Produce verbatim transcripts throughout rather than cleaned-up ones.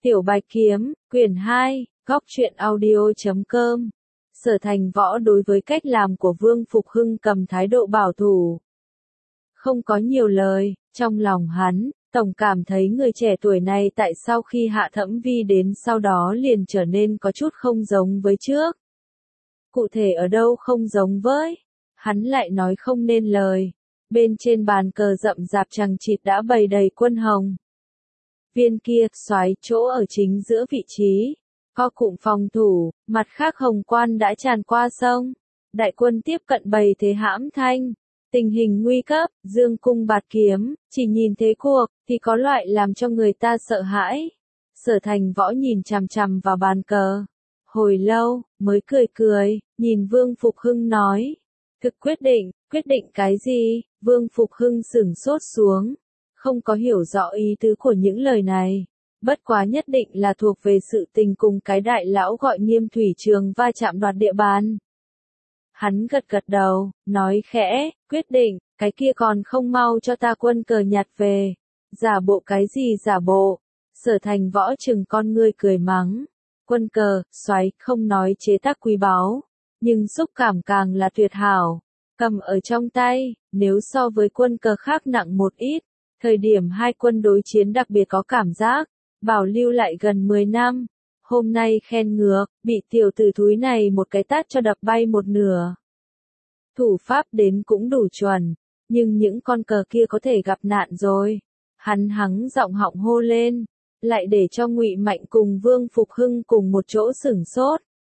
Tiểu Bạch Kiếm, quyển hai, góc truyện audio chấm com. Sở Thành Võ đối với cách làm của Vương Phục Hưng cầm thái độ bảo thủ. Không có nhiều lời, trong lòng hắn, tổng cảm thấy người trẻ tuổi này tại sau khi Hạ Thẩm Vi đến sau đó liền trở nên có chút không giống với trước. Cụ thể ở đâu không giống với? Hắn lại nói không nên lời. Bên trên bàn cờ rậm rạp chằng chịt đã bày đầy quân hồng. Viên kia, soái chỗ ở chính giữa vị trí, co cụm phòng thủ, mặt khác hồng quan đã tràn qua sông. Đại quân tiếp cận bày thế hãm thanh. Tình hình nguy cấp, dương cung bạt kiếm, chỉ nhìn thế cuộc, thì có loại làm cho người ta sợ hãi. Sở Thành Võ nhìn chằm chằm vào bàn cờ. Hồi lâu, mới cười cười, nhìn Vương Phục Hưng nói. Thực quyết định, quyết định cái gì? Vương Phục Hưng sửng sốt xuống. Không có hiểu rõ ý tứ của những lời này. Bất quá nhất định là thuộc về sự tình cùng cái đại lão gọi Nghiêm Thủy Trường va chạm đoạt địa bàn. Hắn gật gật đầu, nói khẽ, quyết định, cái kia còn không mau cho ta quân cờ nhặt về. Giả bộ cái gì giả bộ? Sở Thành Võ chừng con ngươi cười mắng. Quân cờ, soái không nói chế tác quý báu, nhưng xúc cảm càng là tuyệt hảo. Cầm ở trong tay, nếu so với quân cờ khác nặng một ít, thời điểm hai quân đối chiến đặc biệt có cảm giác, bảo lưu lại gần mười năm. Hôm nay khen ngược, bị tiểu tử thúi này một cái tát cho đập bay một nửa. Thủ pháp đến cũng đủ chuẩn, nhưng những con cờ kia có thể gặp nạn rồi. Hắn hắng giọng họng hô lên, lại để cho Ngụy Mạnh cùng Vương Phục Hưng cùng một chỗ sửng sốt.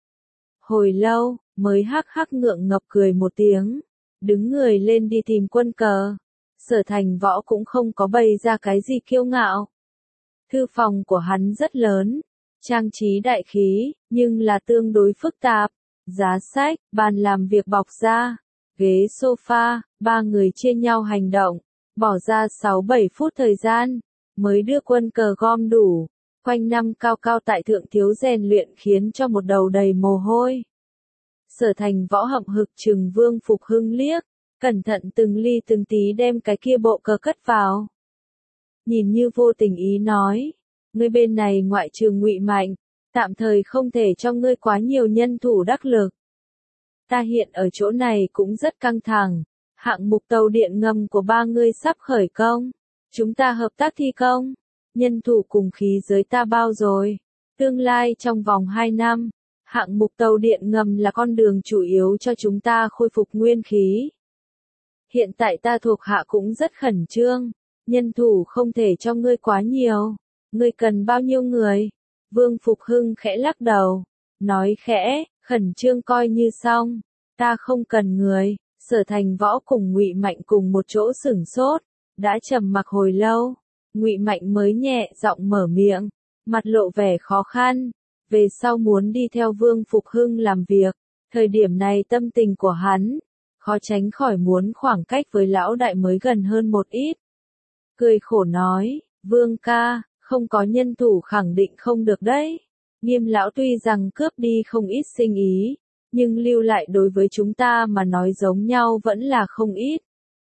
Hồi lâu, mới hắc hắc ngượng ngập cười một tiếng, đứng người lên đi tìm quân cờ. Sở Thành Võ cũng không có bày ra cái gì kiêu ngạo. Thư phòng của hắn rất lớn, trang trí đại khí, nhưng là tương đối phức tạp. Giá sách, bàn làm việc bọc da, ghế sofa, ba người chia nhau hành động, bỏ ra sáu bảy phút thời gian, mới đưa quân cờ gom đủ. Quanh năm cao cao tại thượng thiếu rèn luyện khiến cho một đầu đầy mồ hôi. Sở Thành Võ hậm hực trừng Vương Phục Hưng liếc, cẩn thận từng ly từng tí đem cái kia bộ cờ cất vào. Nhìn như vô tình ý nói, ngươi bên này ngoại trừ Ngụy Mạnh, tạm thời không thể cho ngươi quá nhiều nhân thủ đắc lực. Ta hiện ở chỗ này cũng rất căng thẳng, hạng mục tàu điện ngầm của ba ngươi sắp khởi công, chúng ta hợp tác thi công, nhân thủ cùng khí giới ta bao rồi, tương lai trong vòng hai năm, hạng mục tàu điện ngầm là con đường chủ yếu cho chúng ta khôi phục nguyên khí. Hiện tại ta thuộc hạ cũng rất khẩn trương, nhân thủ không thể cho ngươi quá nhiều, ngươi cần bao nhiêu người? Vương Phục Hưng khẽ lắc đầu, nói khẽ, khẩn trương coi như xong, ta không cần người. Sở Thành Võ cùng Ngụy Mạnh cùng một chỗ sửng sốt, đã trầm mặc hồi lâu, Ngụy Mạnh mới nhẹ giọng mở miệng, mặt lộ vẻ khó khăn, về sau muốn đi theo Vương Phục Hưng làm việc, thời điểm này tâm tình của hắn, khó tránh khỏi muốn khoảng cách với lão đại mới gần hơn một ít. Cười khổ nói, Vương ca, không có nhân thủ khẳng định không được đấy. Nghiêm lão tuy rằng cướp đi không ít sinh ý, nhưng lưu lại đối với chúng ta mà nói giống nhau vẫn là không ít.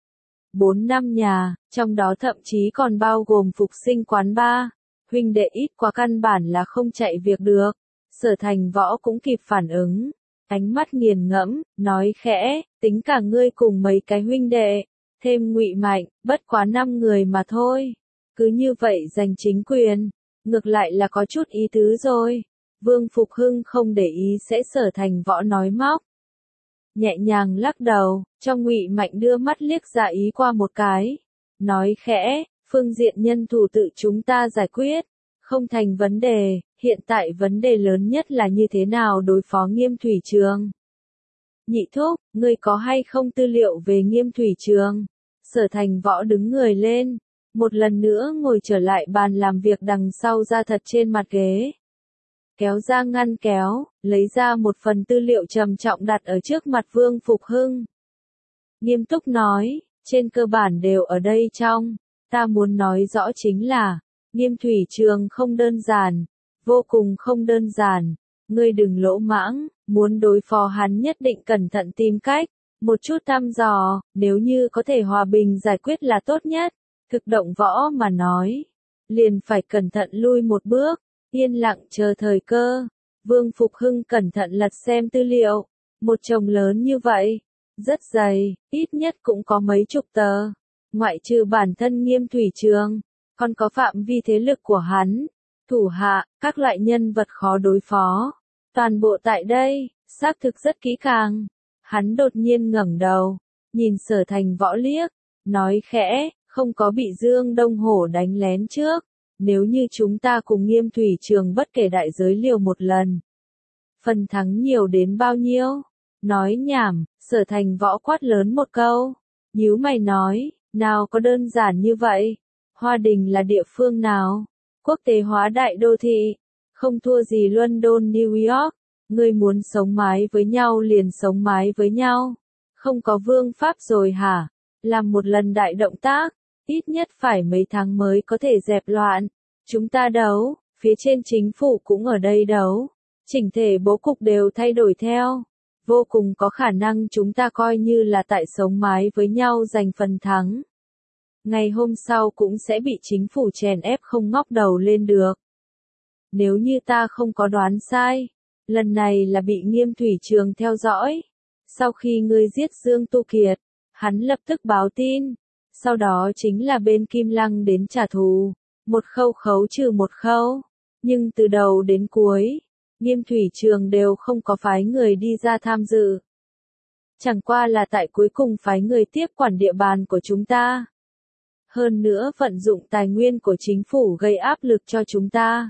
Bốn năm nhà, trong đó thậm chí còn bao gồm phục sinh quán bar, huynh đệ ít quá căn bản là không chạy việc được. Sở Thành Võ cũng kịp phản ứng, ánh mắt nghiền ngẫm, nói khẽ, tính cả ngươi cùng mấy cái huynh đệ, thêm Ngụy Mạnh, bất quá năm người mà thôi. Cứ như vậy giành chính quyền, ngược lại là có chút ý tứ rồi. Vương Phục Hưng không để ý sẽ Sở Thành Võ nói móc. Nhẹ nhàng lắc đầu, trong Ngụy Mạnh đưa mắt liếc ra ý qua một cái. Nói khẽ, phương diện nhân thủ tự chúng ta giải quyết, không thành vấn đề, hiện tại vấn đề lớn nhất là như thế nào đối phó Nghiêm Thủy Trường. Nhị thúc, ngươi có hay không tư liệu về Nghiêm Thủy Trường? Sở Thành Võ đứng người lên, một lần nữa ngồi trở lại bàn làm việc đằng sau ra thật trên mặt ghế. Kéo ra ngăn kéo, lấy ra một phần tư liệu trầm trọng đặt ở trước mặt Vương Phục Hưng. Nghiêm túc nói, trên cơ bản đều ở đây trong, ta muốn nói rõ chính là, Nghiêm Thủy Trường không đơn giản, vô cùng không đơn giản, ngươi đừng lỗ mãng, muốn đối phó hắn nhất định cẩn thận tìm cách, một chút thăm dò, nếu như có thể hòa bình giải quyết là tốt nhất, thực động võ mà nói, liền phải cẩn thận lui một bước. Yên lặng chờ thời cơ. Vương Phục Hưng cẩn thận lật xem tư liệu. Một chồng lớn như vậy. Rất dày, ít nhất cũng có mấy chục tờ. Ngoại trừ bản thân Nghiêm Thủy Trường, còn có phạm vi thế lực của hắn, thủ hạ, các loại nhân vật khó đối phó. Toàn bộ tại đây, xác thực rất kỹ càng. Hắn đột nhiên ngẩng đầu, nhìn Sở Thành Võ liếc, nói khẽ, không có bị Dương Đông Hổ đánh lén trước. Nếu như chúng ta cùng Nghiêm Thủy Trường bất kể đại giới liều một lần, phần thắng nhiều đến bao nhiêu? Nói nhảm, Sở Thành Võ quát lớn một câu. Nhíu mày nói, nào có đơn giản như vậy. Hoa Đình là địa phương nào? Quốc tế hóa đại đô thị, không thua gì London New York. Ngươi muốn sống mái với nhau liền sống mái với nhau. Không có vương pháp rồi hả? Làm một lần đại động tác, ít nhất phải mấy tháng mới có thể dẹp loạn. Chúng ta đấu, phía trên chính phủ cũng ở đây đấu. Chỉnh thể bố cục đều thay đổi theo. Vô cùng có khả năng chúng ta coi như là tại sống mái với nhau giành phần thắng. Ngày hôm sau cũng sẽ bị chính phủ chèn ép không ngóc đầu lên được. Nếu như ta không có đoán sai, lần này là bị Nghiêm Thủy Trường theo dõi. Sau khi ngươi giết Dương Tu Kiệt, hắn lập tức báo tin. Sau đó chính là bên Kim Lăng đến trả thù. Một khâu khấu trừ một khâu. Nhưng từ đầu đến cuối, Nghiêm Thủy Trường đều không có phái người đi ra tham dự. Chẳng qua là tại cuối cùng phái người tiếp quản địa bàn của chúng ta. Hơn nữa vận dụng tài nguyên của chính phủ gây áp lực cho chúng ta.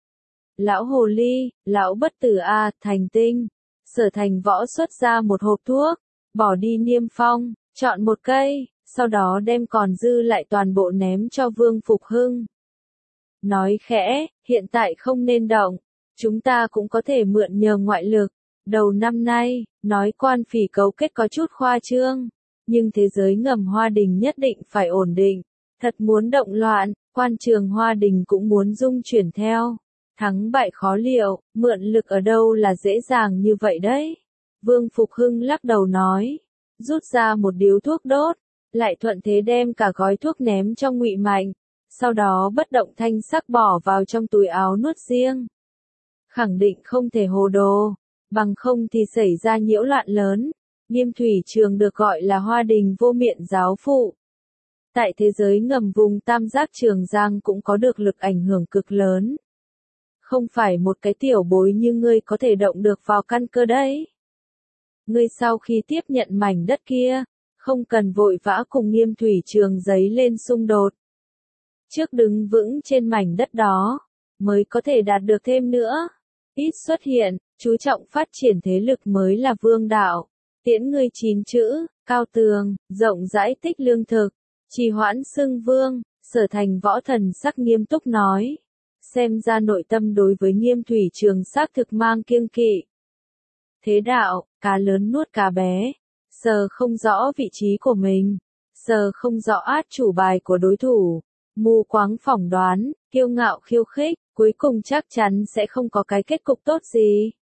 Lão Hồ Ly, lão bất tử A, Thành Tinh. Sở Thành Võ xuất ra một hộp thuốc, bỏ đi niêm phong, chọn một cây, sau đó đem còn dư lại toàn bộ ném cho Vương Phục Hưng. Nói khẽ, hiện tại không nên động, chúng ta cũng có thể mượn nhờ ngoại lực. Đầu năm nay, nói quan phỉ cấu kết có chút khoa trương, nhưng thế giới ngầm Hoa Đình nhất định phải ổn định. Thật muốn động loạn, quan trường Hoa Đình cũng muốn dung chuyển theo. Thắng bại khó liệu, mượn lực ở đâu là dễ dàng như vậy đấy. Vương Phục Hưng lắc đầu nói, rút ra một điếu thuốc đốt, lại thuận thế đem cả gói thuốc ném cho Ngụy Mạnh, sau đó bất động thanh sắc bỏ vào trong túi áo nuốt riêng. Khẳng định không thể hồ đồ, bằng không thì xảy ra nhiễu loạn lớn. Nghiêm Thủy Trường được gọi là Hoa Đình vô miện giáo phụ. Tại thế giới ngầm vùng Tam Giác Trường Giang cũng có được lực ảnh hưởng cực lớn. Không phải một cái tiểu bối như ngươi có thể động được vào căn cơ đấy. Ngươi sau khi tiếp nhận mảnh đất kia, không cần vội vã cùng Nghiêm Thủy Trường giấy lên xung đột. Trước đứng vững trên mảnh đất đó, mới có thể đạt được thêm nữa. Ít xuất hiện, chú trọng phát triển thế lực mới là vương đạo. Tiễn ngươi chín chữ, cao tường, rộng rãi tích lương thực, trì hoãn xưng vương. Sở Thành Võ thần sắc nghiêm túc nói. Xem ra nội tâm đối với Nghiêm Thủy Trường xác thực mang kiêng kỵ. Thế đạo, cá lớn nuốt cá bé. Sờ không rõ vị trí của mình. Sờ không rõ át chủ bài của đối thủ. Mù quáng phỏng đoán, kiêu ngạo khiêu khích, cuối cùng chắc chắn sẽ không có cái kết cục tốt gì.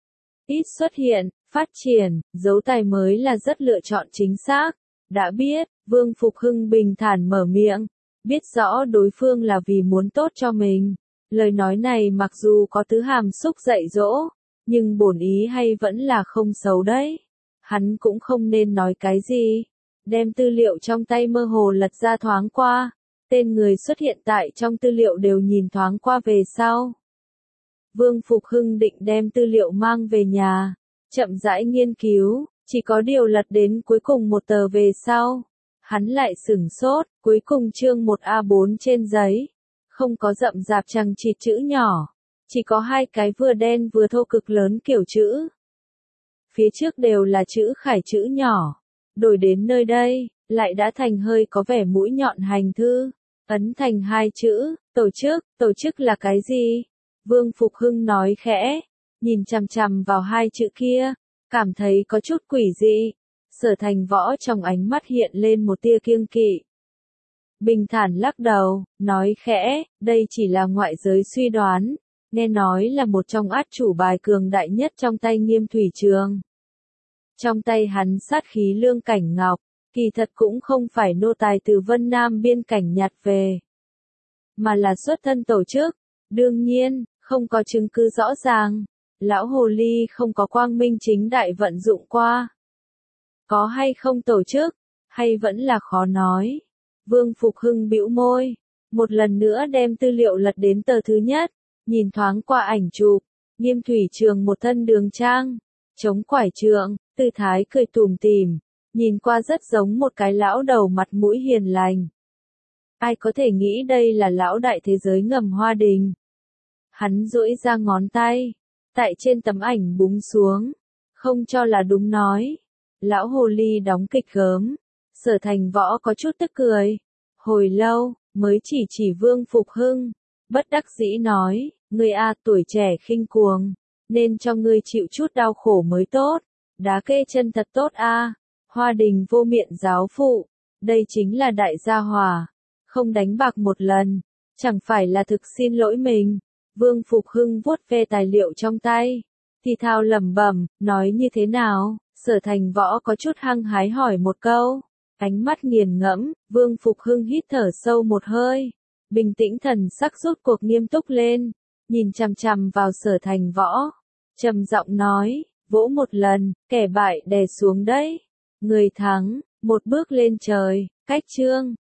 Ít xuất hiện, phát triển, dấu tài mới là rất lựa chọn chính xác. Đã biết, Vương Phục Hưng bình thản mở miệng. Biết rõ đối phương là vì muốn tốt cho mình. Lời nói này mặc dù có tứ hàm xúc dạy dỗ, nhưng bổn ý hay vẫn là không xấu đấy. Hắn cũng không nên nói cái gì. Đem tư liệu trong tay mơ hồ lật ra thoáng qua. Tên người xuất hiện tại trong tư liệu đều nhìn thoáng qua về sau. Vương Phục Hưng định đem tư liệu mang về nhà, chậm rãi nghiên cứu, chỉ có điều lật đến cuối cùng một tờ về sau. Hắn lại sửng sốt, cuối cùng chương một A bốn trên giấy. Không có rậm rạp chằng chịt chữ nhỏ, chỉ có hai cái vừa đen vừa thô cực lớn kiểu chữ. Phía trước đều là chữ khải chữ nhỏ, đổi đến nơi đây, lại đã thành hơi có vẻ mũi nhọn hành thư, ấn thành hai chữ, tổ chức, tổ chức là cái gì? Vương Phục Hưng nói khẽ, nhìn chằm chằm vào hai chữ kia, cảm thấy có chút quỷ dị. Sở Thành Võ trong ánh mắt hiện lên một tia kiêng kỵ. Bình thản lắc đầu, nói khẽ, đây chỉ là ngoại giới suy đoán, nghe nói là một trong át chủ bài cường đại nhất trong tay Nghiêm Thủy Trường. Trong tay hắn sát khí lương cảnh ngọc, kỳ thật cũng không phải nô tài từ Vân Nam biên cảnh nhặt về, mà là xuất thân tổ chức. Đương nhiên, Không có chứng cứ rõ ràng. Lão hồ ly không có quang minh chính đại vận dụng qua. Có hay không tổ chức, hay vẫn là khó nói. Vương Phục Hưng bĩu môi, một lần nữa đem tư liệu lật đến tờ thứ nhất, nhìn thoáng qua ảnh chụp, Nghiêm Thủy Trường một thân đường trang, chống quải trượng, tư thái cười tủm tỉm, nhìn qua rất giống một cái lão đầu mặt mũi hiền lành. Ai có thể nghĩ đây là lão đại thế giới ngầm Hoa Đình. Hắn duỗi ra ngón tay, tại trên tấm ảnh búng xuống, không cho là đúng nói. Lão hồ ly đóng kịch gớm, Sở Thành Võ có chút tức cười. Hồi lâu, mới chỉ chỉ Vương Phục Hưng, bất đắc dĩ nói, ngươi a tuổi trẻ khinh cuồng, nên cho ngươi chịu chút đau khổ mới tốt. Đá kê chân thật tốt a. Hoa Đình vô miệng giáo phụ, đây chính là đại gia hòa, không đánh bạc một lần, chẳng phải là thực xin lỗi mình. Vương Phục Hưng vuốt ve tài liệu trong tay, thì thào lẩm bẩm, nói như thế nào? Sở Thành Võ có chút hăng hái hỏi một câu, ánh mắt nghiền ngẫm. Vương Phục Hưng hít thở sâu một hơi, bình tĩnh thần sắc rốt cuộc nghiêm túc lên, nhìn chằm chằm vào Sở Thành Võ, trầm giọng nói, vỗ một lần, kẻ bại đè xuống đấy, người thắng, một bước lên trời. Cách chương